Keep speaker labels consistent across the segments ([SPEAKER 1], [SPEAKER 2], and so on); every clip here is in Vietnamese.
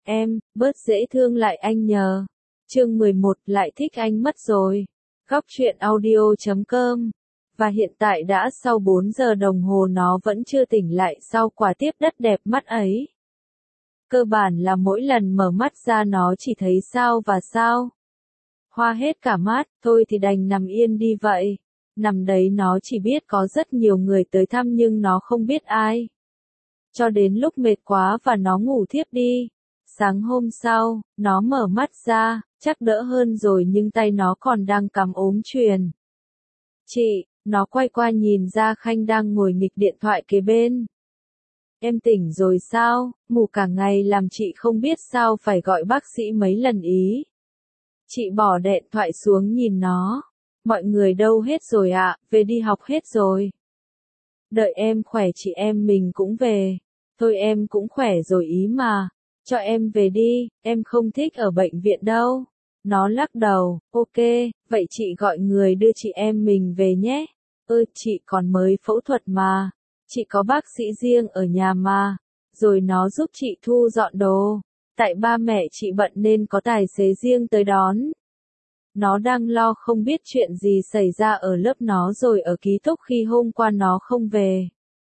[SPEAKER 1] Em, bớt dễ thương lại anh nhờ. Chương 11 lại thích anh mất rồi. Góc truyện audio.com. Và hiện tại đã sau 4 giờ đồng hồ nó vẫn chưa tỉnh lại sau quả tiếp đất đẹp mắt ấy. Cơ bản là mỗi lần mở mắt ra nó chỉ thấy sao và sao. Hoa hết cả mắt, thôi thì đành nằm yên đi vậy. Nằm đấy nó chỉ biết có rất nhiều người tới thăm nhưng nó không biết ai. Cho đến lúc mệt quá và nó ngủ thiếp đi. Sáng hôm sau, nó mở mắt ra, chắc đỡ hơn rồi nhưng tay nó còn đang cắm ốm chuyền. Chị, nó quay qua nhìn Gia Khanh đang ngồi nghịch điện thoại kế bên. Em tỉnh rồi sao, mù cả ngày làm chị không biết sao phải gọi bác sĩ mấy lần ý. Chị bỏ điện thoại xuống nhìn nó. Mọi người đâu hết rồi ạ, về đi học hết rồi. Đợi em khỏe chị em mình cũng về. Thôi em cũng khỏe rồi ý mà. Cho em về đi, em không thích ở bệnh viện đâu. Nó lắc đầu, ok, vậy chị gọi người đưa chị em mình về nhé. Chị còn mới phẫu thuật mà. Chị có bác sĩ riêng ở nhà mà. Rồi nó giúp chị thu dọn đồ. Tại ba mẹ chị bận nên có tài xế riêng tới đón. Nó đang lo không biết chuyện gì xảy ra ở lớp nó rồi ở ký túc khi hôm qua nó không về.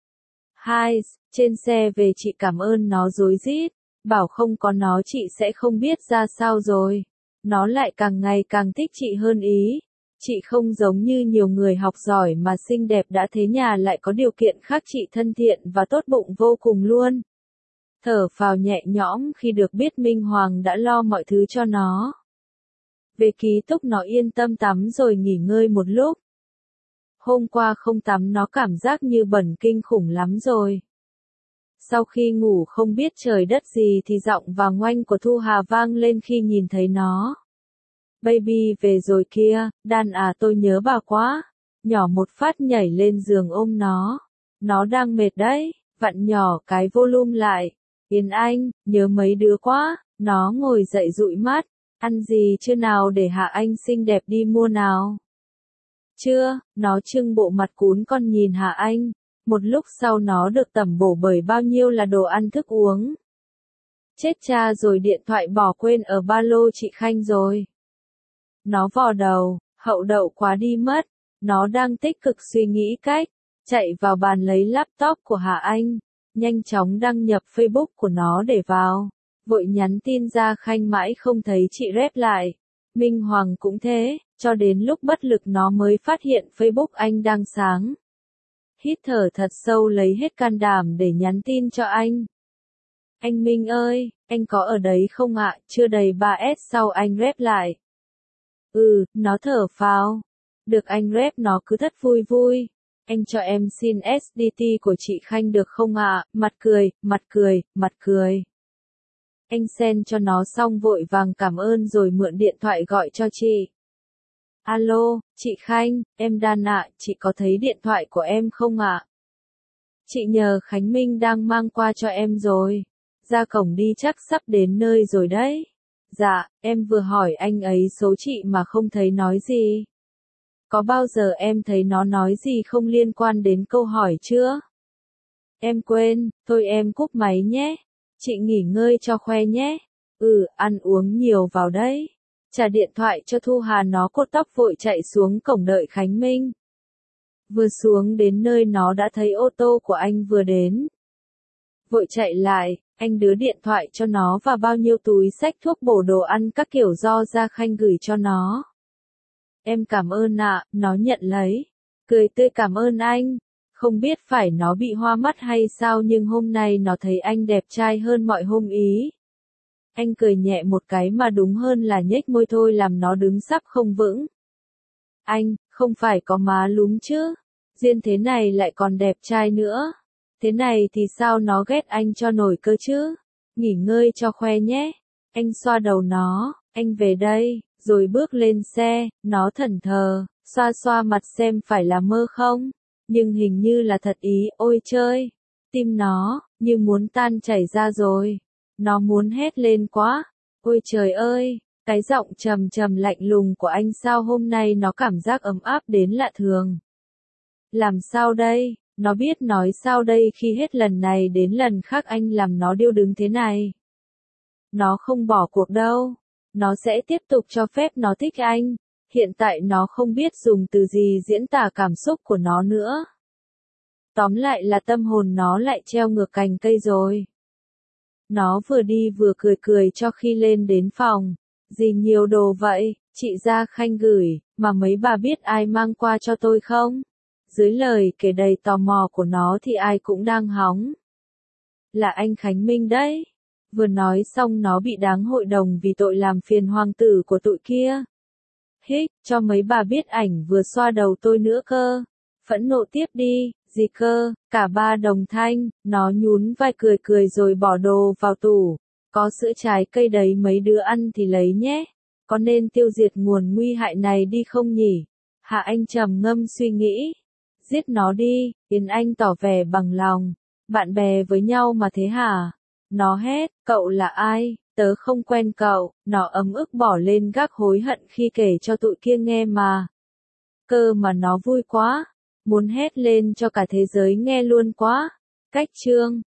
[SPEAKER 1] Trên xe về chị cảm ơn nó rối rít. Bảo không có nó chị sẽ không biết ra sao rồi. Nó lại càng ngày càng thích chị hơn ý. Chị không giống như nhiều người học giỏi mà xinh đẹp đã thế nhà lại có điều kiện khác, chị thân thiện và tốt bụng vô cùng luôn. Thở phào nhẹ nhõm khi được biết Minh Hoàng đã lo mọi thứ cho nó. Về ký túc nó yên tâm tắm rồi nghỉ ngơi một lúc. Hôm qua không tắm nó cảm giác như bẩn kinh khủng lắm rồi. Sau khi ngủ không biết trời đất gì thì giọng và ngoanh của Thu Hà vang lên khi nhìn thấy nó. Baby về rồi kia, Đan à tôi nhớ bà quá. Nhỏ một phát nhảy lên giường ôm nó. Nó đang mệt đấy, vặn nhỏ cái volume lại. Yến Anh, nhớ mấy đứa quá. Nó ngồi dậy dụi mắt. Ăn gì chưa nào để Hạ Anh xinh đẹp đi mua nào. Chưa, nó trưng bộ mặt cún con nhìn Hạ Anh. Một lúc sau nó được tẩm bổ bởi bao nhiêu là đồ ăn thức uống. Chết cha rồi, điện thoại bỏ quên ở ba lô chị Khanh rồi. Nó vò đầu, hậu đậu quá đi mất. Nó đang tích cực suy nghĩ cách. Chạy vào bàn lấy laptop của Hạ Anh. Nhanh chóng đăng nhập Facebook của nó để vào. Vội nhắn tin ra Khanh mãi không thấy chị rep lại. Minh Hoàng cũng thế, cho đến lúc bất lực nó mới phát hiện Facebook anh đang sáng. Hít thở thật sâu lấy hết can đảm để nhắn tin cho anh. Anh Minh ơi, anh có ở đấy không ạ? Chưa đầy 3S sau anh rep lại. Nó thở phào. Được anh rep nó cứ thất vui vui. Anh cho em xin SDT của chị Khanh được không ạ? Mặt cười, mặt cười, mặt cười. Anh send cho nó xong vội vàng cảm ơn rồi mượn điện thoại gọi cho chị. Alo, chị Khanh, em Đan ạ, chị có thấy điện thoại của em không ạ? Chị nhờ Khánh Minh đang mang qua cho em rồi. Ra cổng đi chắc sắp đến nơi rồi đấy. Dạ, em vừa hỏi anh ấy số chị mà không thấy nói gì. Có bao giờ em thấy nó nói gì không liên quan đến câu hỏi chưa? Em quên, thôi em cúp máy nhé. Chị nghỉ ngơi cho khoe nhé. Ăn uống nhiều vào đấy. Trả điện thoại cho Thu Hà nó cột tóc vội chạy xuống cổng đợi Khánh Minh. Vừa xuống đến nơi nó đã thấy ô tô của anh vừa đến. Vội chạy lại, anh đưa điện thoại cho nó và bao nhiêu túi xách thuốc bổ đồ ăn các kiểu do Gia Khanh gửi cho nó. Em cảm ơn ạ, nó nhận lấy. Cười tươi cảm ơn anh. Không biết phải nó bị hoa mắt hay sao nhưng hôm nay nó thấy anh đẹp trai hơn mọi hôm ý. Anh cười nhẹ một cái mà đúng hơn là nhếch môi thôi làm nó đứng sắp không vững. Anh, không phải có má lúm chứ. Riêng thế này lại còn đẹp trai nữa. Thế này thì sao nó ghét anh cho nổi cơ chứ. Nghỉ ngơi cho khoe nhé. Anh xoa đầu nó, anh về đây, rồi bước lên xe, nó thẫn thờ, xoa xoa mặt xem phải là mơ không. Nhưng hình như là thật ý, ôi chơi. Tim nó, như muốn tan chảy ra rồi. Nó muốn hét lên quá. Ôi trời ơi, cái giọng trầm trầm lạnh lùng của anh sao hôm nay nó cảm giác ấm áp đến lạ thường. Làm sao đây, nó biết nói sao đây khi hết lần này đến lần khác anh làm nó điêu đứng thế này. Nó không bỏ cuộc đâu. Nó sẽ tiếp tục cho phép nó thích anh. Hiện tại nó không biết dùng từ gì diễn tả cảm xúc của nó nữa. Tóm lại là tâm hồn nó lại treo ngược cành cây rồi. Nó vừa đi vừa cười cười cho khi lên đến phòng. Gì nhiều đồ vậy, chị Gia Khanh gửi, mà mấy bà biết ai mang qua cho tôi không? Dưới lời kể đầy tò mò của nó thì ai cũng đang hóng. Là anh Khánh Minh đấy. Vừa nói xong nó bị đáng hội đồng vì tội làm phiền hoàng tử của tụi kia. Hích, cho mấy bà biết ảnh vừa xoa đầu tôi nữa cơ. Phẫn nộ tiếp đi, gì cơ, cả ba đồng thanh, nó nhún vai cười cười rồi bỏ đồ vào tủ. Có sữa trái cây đấy mấy đứa ăn thì lấy nhé. Có nên tiêu diệt nguồn nguy hại này đi không nhỉ? Hạ Anh trầm ngâm suy nghĩ. Giết nó đi, Yến Anh tỏ vẻ bằng lòng. Bạn bè với nhau mà thế hả? Nó hét, cậu là ai? Tớ không quen cậu. Nó ấm ức bỏ lên gác hối hận khi kể cho tụi kia nghe mà. Cơ mà nó vui quá. Muốn hét lên cho cả thế giới nghe luôn quá. Cách chương